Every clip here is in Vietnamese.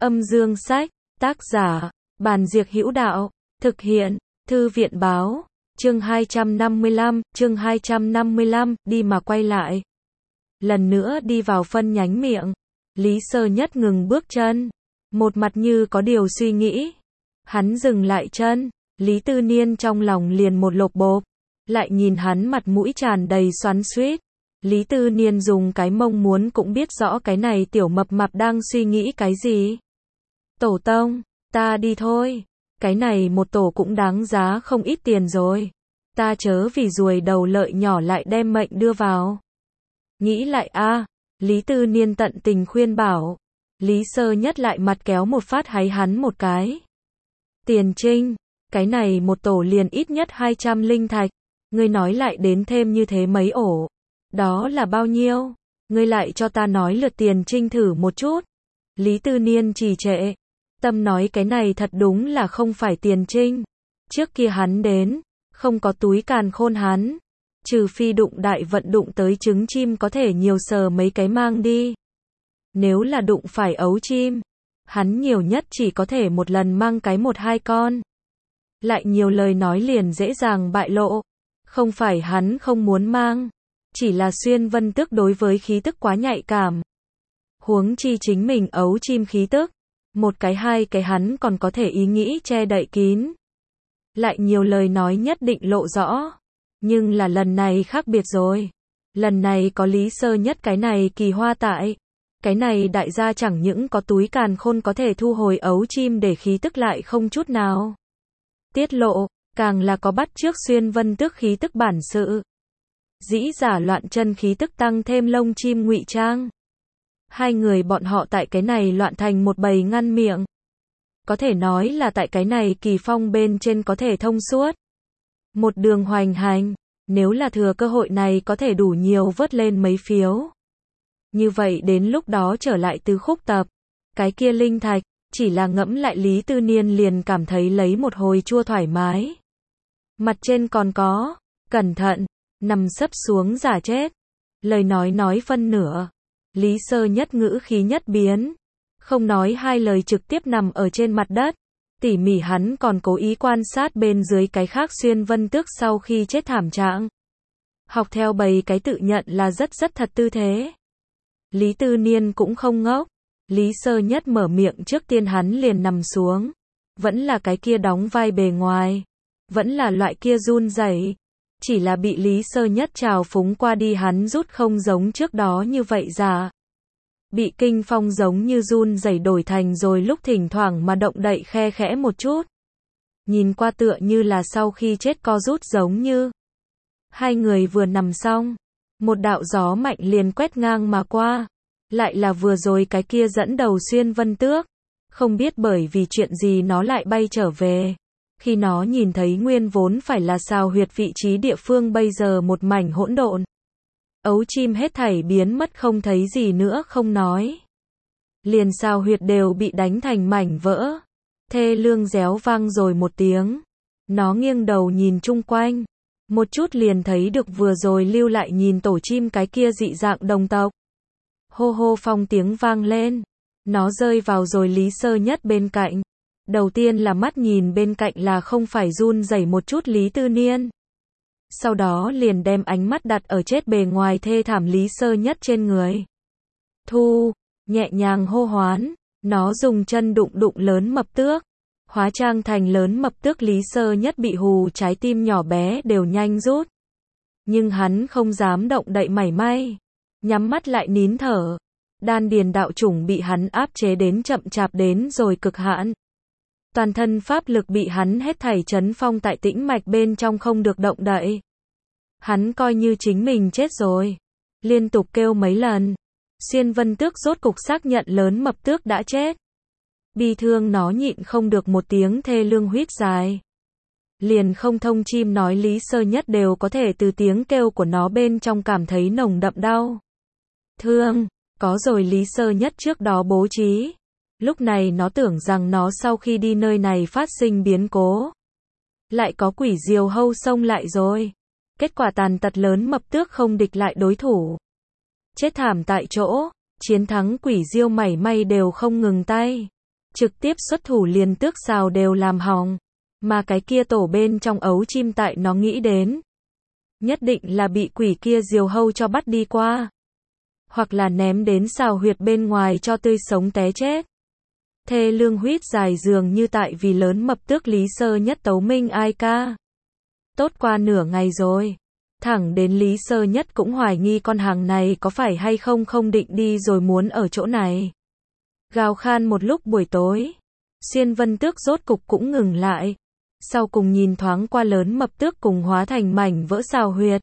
Âm dương sách, tác giả, Bàn Diệc Hữu Đạo, thực hiện, Thư viện báo, chương 255, đi mà quay lại. Lần nữa đi vào phân nhánh miệng, Lý Sơ Nhất ngừng bước chân, một mặt như có điều suy nghĩ. Hắn dừng lại chân, Lý Tư Niên trong lòng liền một lộp bộp, lại nhìn hắn mặt mũi tràn đầy xoắn xuýt. Lý Tư Niên dùng cái mông muốn cũng biết rõ cái này tiểu mập mạp đang suy nghĩ cái gì. Tổ tông, ta đi thôi, cái này một tổ cũng đáng giá không ít tiền rồi. Ta chớ vì ruồi đầu lợi nhỏ lại đem mệnh đưa vào. Nghĩ lại a, Lý Tư Niên tận tình khuyên bảo. Lý Sơ Nhất lại mặt kéo một phát háy hắn một cái. Tiền Trinh, cái này một tổ liền ít nhất 200 linh thạch, ngươi nói lại đến thêm như thế mấy ổ. Đó là bao nhiêu? Ngươi lại cho ta nói lượt Tiền Trinh thử một chút. Lý Tư Niên trì trệ. Tâm nói cái này thật đúng là không phải Tiền Trinh. Trước kia hắn đến, không có túi càn khôn hắn. Trừ phi đụng đại vận đụng tới trứng chim có thể nhiều sờ mấy cái mang đi. Nếu là đụng phải ấu chim, hắn nhiều nhất chỉ có thể một lần mang cái 1-2 con. Lại nhiều lời nói liền dễ dàng bại lộ. Không phải hắn không muốn mang, chỉ là Xuyên Vân Tước đối với khí tức quá nhạy cảm. Huống chi chính mình ấu chim khí tức, một cái 2 cái hắn còn có thể ý nghĩ che đậy kín. Lại nhiều lời nói nhất định lộ rõ. Nhưng là lần này khác biệt rồi. Lần này có Lý Sơ Nhất cái này kỳ hoa tại. Cái này đại gia chẳng những có túi càn khôn có thể thu hồi ấu chim để khí tức lại không chút nào tiết lộ, càng là có bắt chước Xuyên Vân Tước khí tức bản sự. Dĩ giả loạn chân khí tức tăng thêm lông chim ngụy trang. Hai người bọn họ tại cái này loạn thành một bầy ngăn miệng. Có thể nói là tại cái này kỳ phong bên trên có thể thông suốt. Một đường hoành hành, nếu là thừa cơ hội này có thể đủ nhiều vớt lên mấy phiếu. Như vậy đến lúc đó trở lại từ khúc tập, cái kia linh thạch, chỉ là ngẫm lại Lý Tư Niên liền cảm thấy lấy một hồi chua thoải mái. Mặt trên còn có, cẩn thận, nằm sấp xuống giả chết. Lời nói phân nửa. Lý Sơ Nhất ngữ khí nhất biến. Không nói hai lời trực tiếp nằm ở trên mặt đất. Tỉ mỉ hắn còn cố ý quan sát bên dưới cái khác Xuyên Vân Tước sau khi chết thảm trạng. Học theo bầy cái tự nhận là rất thật tư thế. Lý Tư Niên cũng không ngốc. Lý Sơ Nhất mở miệng trước tiên hắn liền nằm xuống. Vẫn là cái kia đóng vai bề ngoài. Vẫn là loại kia run rẩy. Chỉ là bị Lý Sơ Nhất trào phúng qua đi hắn rút không giống trước đó như vậy giả. Bị kinh phong giống như run rẩy đổi thành rồi lúc thỉnh thoảng mà động đậy khe khẽ một chút. Nhìn qua tựa như là sau khi chết co rút giống như. Hai người vừa nằm xong, một đạo gió mạnh liền quét ngang mà qua. Lại là vừa rồi cái kia dẫn đầu Xuyên Vân Tước. Không biết bởi vì chuyện gì nó lại bay trở về. Khi nó nhìn thấy nguyên vốn phải là sao huyệt vị trí địa phương bây giờ một mảnh hỗn độn. Ấu chim hết thảy biến mất không thấy gì nữa không nói. Liền sao huyệt đều bị đánh thành mảnh vỡ. Thê lương réo vang rồi một tiếng. Nó nghiêng đầu nhìn chung quanh. Một chút liền thấy được vừa rồi lưu lại nhìn tổ chim cái kia dị dạng đồng tộc. Hô hô phong tiếng vang lên. Nó rơi vào rồi Lý Sơ Nhất bên cạnh. Đầu tiên là mắt nhìn bên cạnh là không phải run rẩy một chút Lý Tư Niên. Sau đó liền đem ánh mắt đặt ở chết bề ngoài thê thảm Lý Sơ Nhất trên người. Thu, nhẹ nhàng hô hoán, nó dùng chân đụng lớn mập tước. Hóa trang thành lớn mập tước Lý Sơ Nhất bị hù trái tim nhỏ bé đều nhanh rút. Nhưng hắn không dám động đậy mảy may. Nhắm mắt lại nín thở. Đan điền đạo chủng bị hắn áp chế đến chậm chạp đến rồi cực hạn. Toàn thân pháp lực bị hắn hết thảy trấn phong tại tĩnh mạch bên trong không được động đậy. Hắn coi như chính mình chết rồi. Liên tục kêu mấy lần. Xuyên Vân Tước rốt cục xác nhận lớn mập tước đã chết. Bi thương nó nhịn không được một tiếng thê lương huýt dài. Liền không thông chim nói Lý Sơ Nhất đều có thể từ tiếng kêu của nó bên trong cảm thấy nồng đậm đau thương. Có rồi Lý Sơ Nhất trước đó bố trí. Lúc này nó tưởng rằng nó sau khi đi nơi này phát sinh biến cố. Lại có quỷ diều hâu xông lại rồi. Kết quả tàn tật lớn mập tước không địch lại đối thủ. Chết thảm tại chỗ, chiến thắng quỷ diêu mảy may đều không ngừng tay. trực tiếp xuất thủ liền tước xào đều làm hỏng. Mà cái kia tổ bên trong ấu chim tại nó nghĩ đến. Nhất định là bị quỷ kia diều hâu cho bắt đi qua. Hoặc là ném đến xào huyệt bên ngoài cho tươi sống té chết. Thê lương huýt dài dường như tại vì lớn mập tước Lý Sơ Nhất tấu minh ai ca. Tốt qua nửa ngày rồi. Thẳng đến Lý Sơ Nhất cũng hoài nghi con hàng này có phải hay không không định đi rồi muốn ở chỗ này. Gào khan một lúc buổi tối. Xuyên Vân Tước rốt cục cũng ngừng lại. Sau cùng nhìn thoáng qua lớn mập tước cùng hóa thành mảnh vỡ xào huyệt.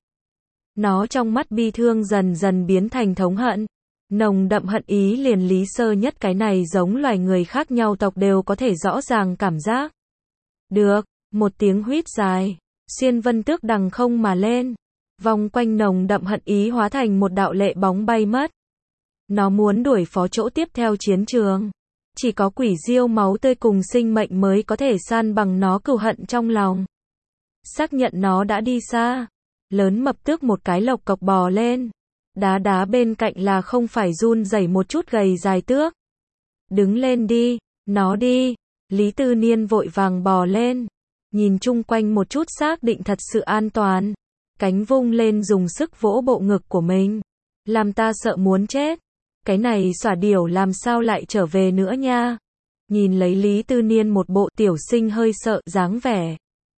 Nó trong mắt bi thương dần dần biến thành thống hận. Nồng đậm hận ý liền Lý Sơ Nhất cái này giống loài người khác nhau tộc đều có thể rõ ràng cảm giác. Được, một tiếng huýt dài. Xuyên Vân Tước đằng không mà lên. Vòng quanh nồng đậm hận ý hóa thành một đạo lệ bóng bay mất. Nó muốn đuổi phó chỗ tiếp theo chiến trường. Chỉ có quỷ diêu máu tươi cùng sinh mệnh mới có thể san bằng nó cừu hận trong lòng. Xác nhận nó đã đi xa. Lớn mập tước một cái lộc cộc bò lên. Đá đá bên cạnh là không phải run rẩy một chút gầy dài tước. Đứng lên đi, nó đi. Lý Tư Niên vội vàng bò lên. Nhìn chung quanh một chút xác định thật sự an toàn. Cánh vung lên dùng sức vỗ bộ ngực của mình. Làm ta sợ muốn chết. Cái này xỏa điểu làm sao lại trở về nữa nha. Nhìn lấy Lý Tư Niên một bộ tiểu sinh hơi sợ dáng vẻ.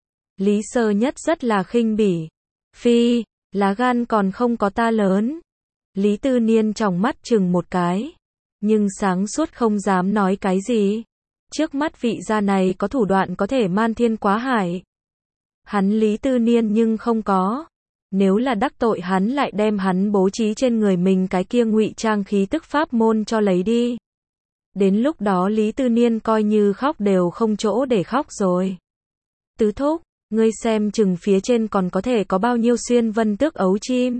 Lý Sơ Nhất rất là khinh bỉ. Phi, lá gan còn không có ta lớn. Lý Tư Niên tròng mắt chừng một cái. Nhưng sáng suốt không dám nói cái gì. Trước mắt vị gia này có thủ đoạn có thể man thiên quá hải. Hắn Lý Tư Niên nhưng không có. Nếu là đắc tội hắn lại đem hắn bố trí trên người mình cái kia ngụy trang khí tức pháp môn cho lấy đi. Đến lúc đó Lý Tư Niên coi như khóc đều không chỗ để khóc rồi. Tứ thúc, ngươi xem chừng phía trên còn có thể có bao nhiêu Xuyên Vân Tước ấu chim.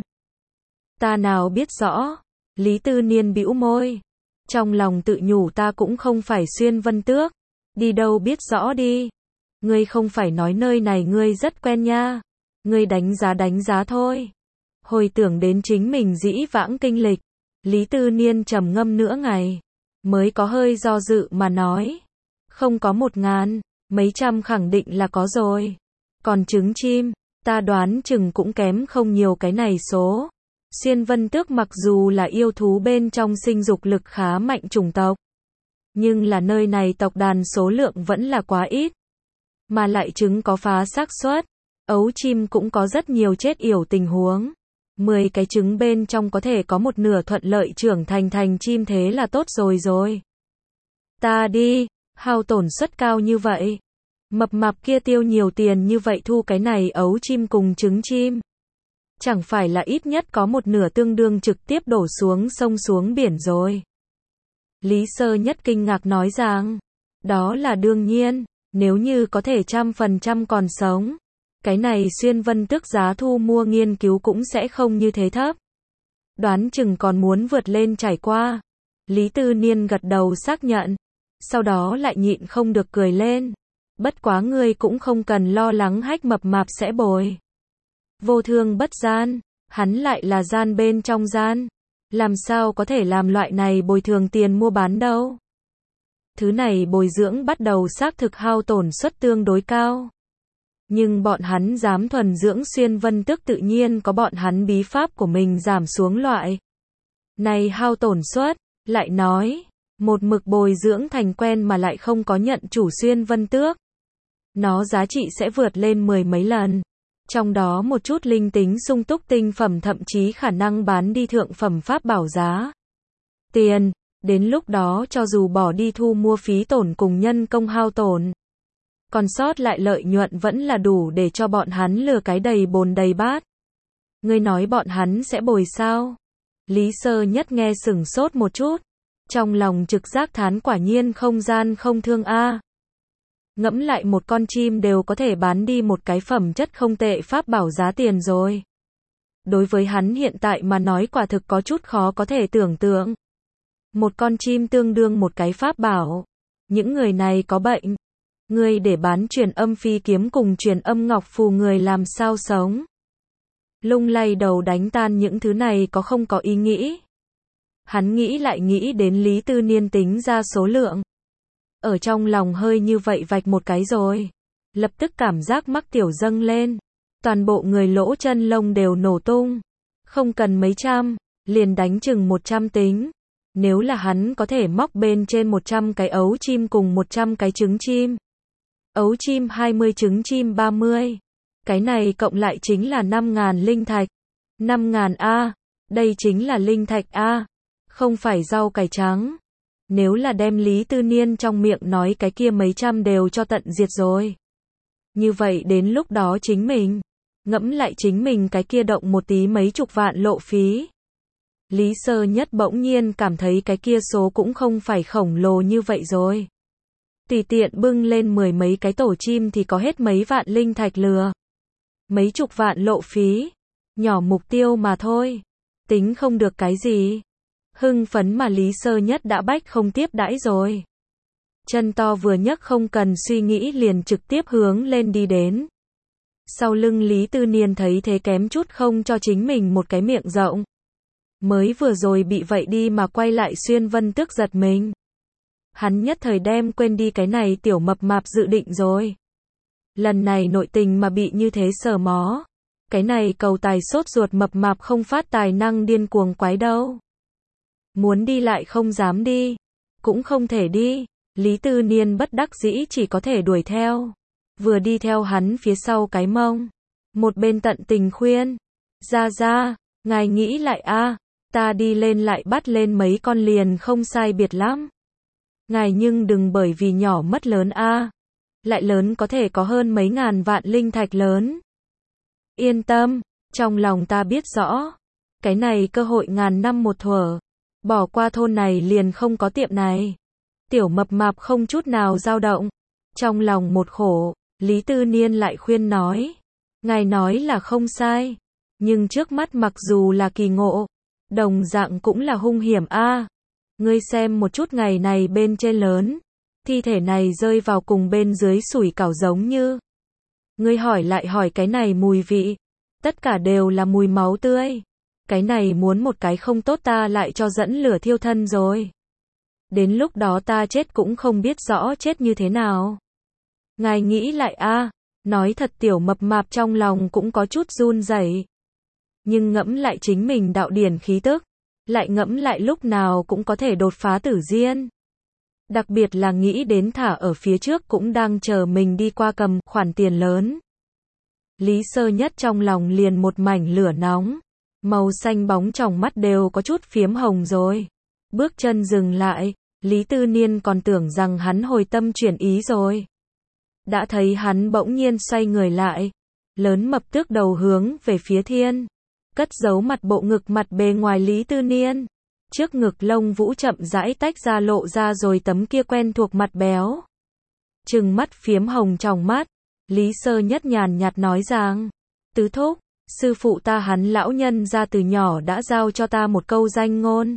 Ta nào biết rõ. Lý Tư Niên bĩu môi. Trong lòng tự nhủ ta cũng không phải Xuyên Vân Tước. Đi đâu biết rõ đi. Ngươi không phải nói nơi này ngươi rất quen nha. Ngươi đánh giá thôi. Hồi tưởng đến chính mình dĩ vãng kinh lịch. Lý Tư Niên trầm ngâm nửa ngày. Mới có hơi do dự mà nói. Không có 1000, mấy trăm khẳng định là có rồi. Còn trứng chim, ta đoán chừng cũng kém không nhiều cái này số. Xuyên Vân Tước mặc dù là yêu thú bên trong sinh dục lực khá mạnh chủng tộc. Nhưng là nơi này tộc đàn số lượng vẫn là quá ít. Mà lại trứng có phá xác suất. Ấu chim cũng có rất nhiều chết yểu tình huống. 10 cái trứng bên trong có thể có một nửa thuận lợi trưởng thành chim thế là tốt rồi. Ta đi, hao tổn suất cao như vậy. Mập mạp kia tiêu nhiều tiền như vậy thu cái này ấu chim cùng trứng chim. Chẳng phải là ít nhất có một nửa tương đương trực tiếp đổ xuống sông xuống biển rồi. Lý Sơ Nhất kinh ngạc nói rằng, đó là đương nhiên, nếu như có thể 100% còn sống. Cái này Xuyên Vân Tước giá thu mua nghiên cứu cũng sẽ không như thế thấp. Đoán chừng còn muốn vượt lên trải qua. Lý Tư Niên gật đầu xác nhận. Sau đó lại nhịn không được cười lên. Bất quá ngươi cũng không cần lo lắng hách mập mạp sẽ bồi. Vô thương bất gian. Hắn lại là gian bên trong gian. Làm sao có thể làm loại này bồi thường tiền mua bán đâu. Thứ này bồi dưỡng bắt đầu xác thực hao tổn suất tương đối cao. Nhưng bọn hắn dám thuần dưỡng Xuyên Vân Tước tự nhiên có bọn hắn bí pháp của mình giảm xuống loại. Này hao tổn suất, lại nói, một mực bồi dưỡng thành quen mà lại không có nhận chủ Xuyên Vân Tước. Nó giá trị sẽ vượt lên 10 mấy lần. Trong đó một chút linh tính sung túc tinh phẩm thậm chí khả năng bán đi thượng phẩm pháp bảo giá. Tiền, đến lúc đó cho dù bỏ đi thu mua phí tổn cùng nhân công hao tổn. Còn sót lại lợi nhuận vẫn là đủ để cho bọn hắn lừa cái đầy bồn đầy bát. Ngươi nói bọn hắn sẽ bồi sao? Lý Sơ Nhất nghe sửng sốt một chút. Trong lòng trực giác thán quả nhiên không gian không thương a. Ngẫm lại một con chim đều có thể bán đi một cái phẩm chất không tệ pháp bảo giá tiền rồi. Đối với hắn hiện tại mà nói quả thực có chút khó có thể tưởng tượng. Một con chim tương đương một cái pháp bảo. Những người này có bệnh. Ngươi để bán truyền âm phi kiếm cùng truyền âm ngọc phù người làm sao sống. Lung lay đầu đánh tan những thứ này có không có ý nghĩ. Hắn nghĩ lại nghĩ đến Lý Tư Niên tính ra số lượng. ở trong lòng hơi như vậy vạch một cái rồi. Lập tức cảm giác mắc tiểu dâng lên. Toàn bộ người lỗ chân lông đều nổ tung. Không cần mấy trăm, liền đánh chừng 100 tính. Nếu là hắn có thể móc bên trên 100 cái ấu chim cùng 100 cái trứng chim. Ấu chim 20, trứng chim 30. Cái này cộng lại chính là 5.000 linh thạch. 5.000 A, đây chính là linh thạch A, không phải rau cải trắng. Nếu là đem Lý Tư Niên trong miệng nói cái kia mấy trăm đều cho tận diệt rồi. Như vậy đến lúc đó chính mình, ngẫm lại chính mình cái kia động một tí mấy chục vạn lộ phí. Lý Sơ Nhất bỗng nhiên cảm thấy cái kia số cũng không phải khổng lồ như vậy rồi. Tùy tiện bưng lên 10 mấy cái tổ chim thì có hết mấy vạn linh thạch lừa. Mấy chục vạn lộ phí, nhỏ mục tiêu mà thôi, tính không được cái gì. Hưng phấn mà Lý Sơ Nhất đã bách không tiếp đãi rồi. Chân to vừa nhấc không cần suy nghĩ liền trực tiếp hướng lên đi đến. Sau lưng Lý Tư Niên thấy thế kém chút không cho chính mình một cái miệng rộng. Mới vừa rồi bị vậy đi mà quay lại Xuyên Vân tức giật mình. Hắn nhất thời đem quên đi cái này tiểu mập mạp dự định rồi. Lần này nội tình mà bị như thế sờ mó. Cái này cầu tài sốt ruột mập mạp không phát tài năng điên cuồng quái đâu. Muốn đi lại không dám đi. Cũng không thể đi. Lý Tư Niên bất đắc dĩ chỉ có thể đuổi theo. Vừa đi theo hắn phía sau cái mông. Một bên tận tình khuyên. Ra, ngài nghĩ lại a, ta đi lên lại bắt lên mấy con liền không sai biệt lắm. Ngài nhưng đừng bởi vì nhỏ mất lớn a. Lại lớn có thể có hơn mấy ngàn vạn linh thạch lớn. Yên tâm, trong lòng ta biết rõ. Cái này cơ hội ngàn năm một thuở. Bỏ qua thôn này liền không có tiệm này. Tiểu mập mạp không chút nào dao động. Trong lòng một khổ, Lý Tư Niên lại khuyên nói. Ngài nói là không sai. Nhưng trước mắt mặc dù là kỳ ngộ, đồng dạng cũng là hung hiểm a. Ngươi xem một chút ngày này bên trên lớn. Thi thể này rơi vào cùng bên dưới sủi cảo giống như. Ngươi hỏi lại hỏi cái này mùi vị. Tất cả đều là mùi máu tươi. Cái này muốn một cái không tốt ta lại cho dẫn lửa thiêu thân rồi. Đến lúc đó ta chết cũng không biết rõ chết như thế nào. Ngài nghĩ lại a, nói thật tiểu mập mạp trong lòng cũng có chút run rẩy. Nhưng ngẫm lại chính mình đạo điển khí tức, lại ngẫm lại lúc nào cũng có thể đột phá tử diên. Đặc biệt là nghĩ đến thả ở phía trước cũng đang chờ mình đi qua cầm khoản tiền lớn. Lý Sơ Nhất trong lòng liền một mảnh lửa nóng, màu xanh bóng trong mắt đều có chút phiếm hồng rồi. Bước chân dừng lại, Lý Tư Niên còn tưởng rằng hắn hồi tâm chuyển ý rồi. Đã thấy hắn bỗng nhiên xoay người lại, lớn mập tước đầu hướng về phía thiên, cất giấu mặt bộ ngực mặt bề ngoài Lý Tư Niên. Trước ngực lông vũ chậm rãi tách ra lộ ra rồi tấm kia quen thuộc mặt béo. Trừng mắt phiếm hồng trong mắt, Lý Sơ Nhất nhàn nhạt nói rằng, tứ thúc, sư phụ ta hắn lão nhân ra từ nhỏ đã giao cho ta một câu danh ngôn.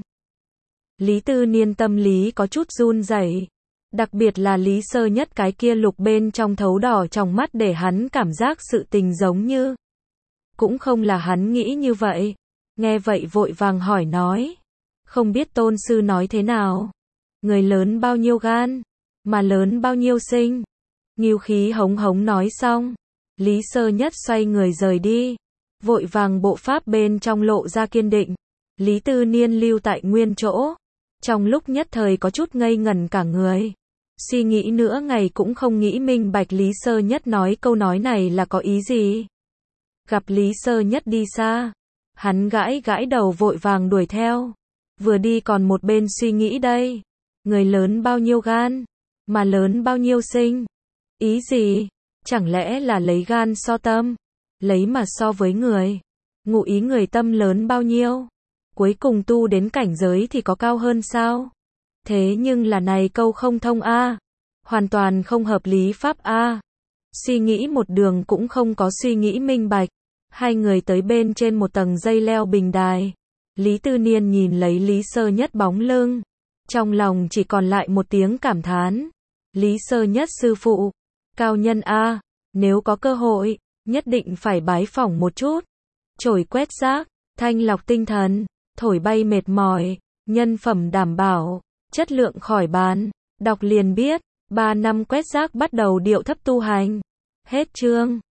Lý Tư Niên tâm lý có chút run rẩy, đặc biệt là Lý Sơ Nhất cái kia lục bên trong thấu đỏ trong mắt để hắn cảm giác sự tình giống như. Cũng không là hắn nghĩ như vậy. Nghe vậy vội vàng hỏi nói. Không biết tôn sư nói thế nào? Người lớn bao nhiêu gan? Mà lớn bao nhiêu sinh? Ngưu khí hống hống nói xong. Lý Sơ Nhất xoay người rời đi. Vội vàng bộ pháp bên trong lộ ra kiên định. Lý Tư Niên lưu tại nguyên chỗ. Trong lúc nhất thời có chút ngây ngẩn cả người. Suy nghĩ nữa ngày cũng không nghĩ minh bạch Lý Sơ Nhất nói câu nói này là có ý gì. Gặp Lý Sơ Nhất đi xa. Hắn gãi gãi đầu vội vàng đuổi theo. Vừa đi còn một bên suy nghĩ đây. Người lớn bao nhiêu gan, mà lớn bao nhiêu sinh. Ý gì? Chẳng lẽ là lấy gan so tâm, lấy mà so với người. Ngụ ý người tâm lớn bao nhiêu, cuối cùng tu đến cảnh giới thì có cao hơn sao? Thế nhưng là này câu không thông a, hoàn toàn không hợp lý pháp a. Suy nghĩ một đường cũng không có suy nghĩ minh bạch. Hai người tới bên trên một tầng dây leo bình đài. Lý Tư Niên nhìn lấy Lý Sơ Nhất bóng lưng. Trong lòng chỉ còn lại một tiếng cảm thán. Lý Sơ Nhất sư phụ. Cao nhân a, nếu có cơ hội, nhất định phải bái phỏng một chút. Chổi quét rác, thanh lọc tinh thần, thổi bay mệt mỏi, nhân phẩm đảm bảo, chất lượng khỏi bàn. Đọc liền biết. 3 năm quét rác bắt đầu điệu thấp tu hành. Hết chương.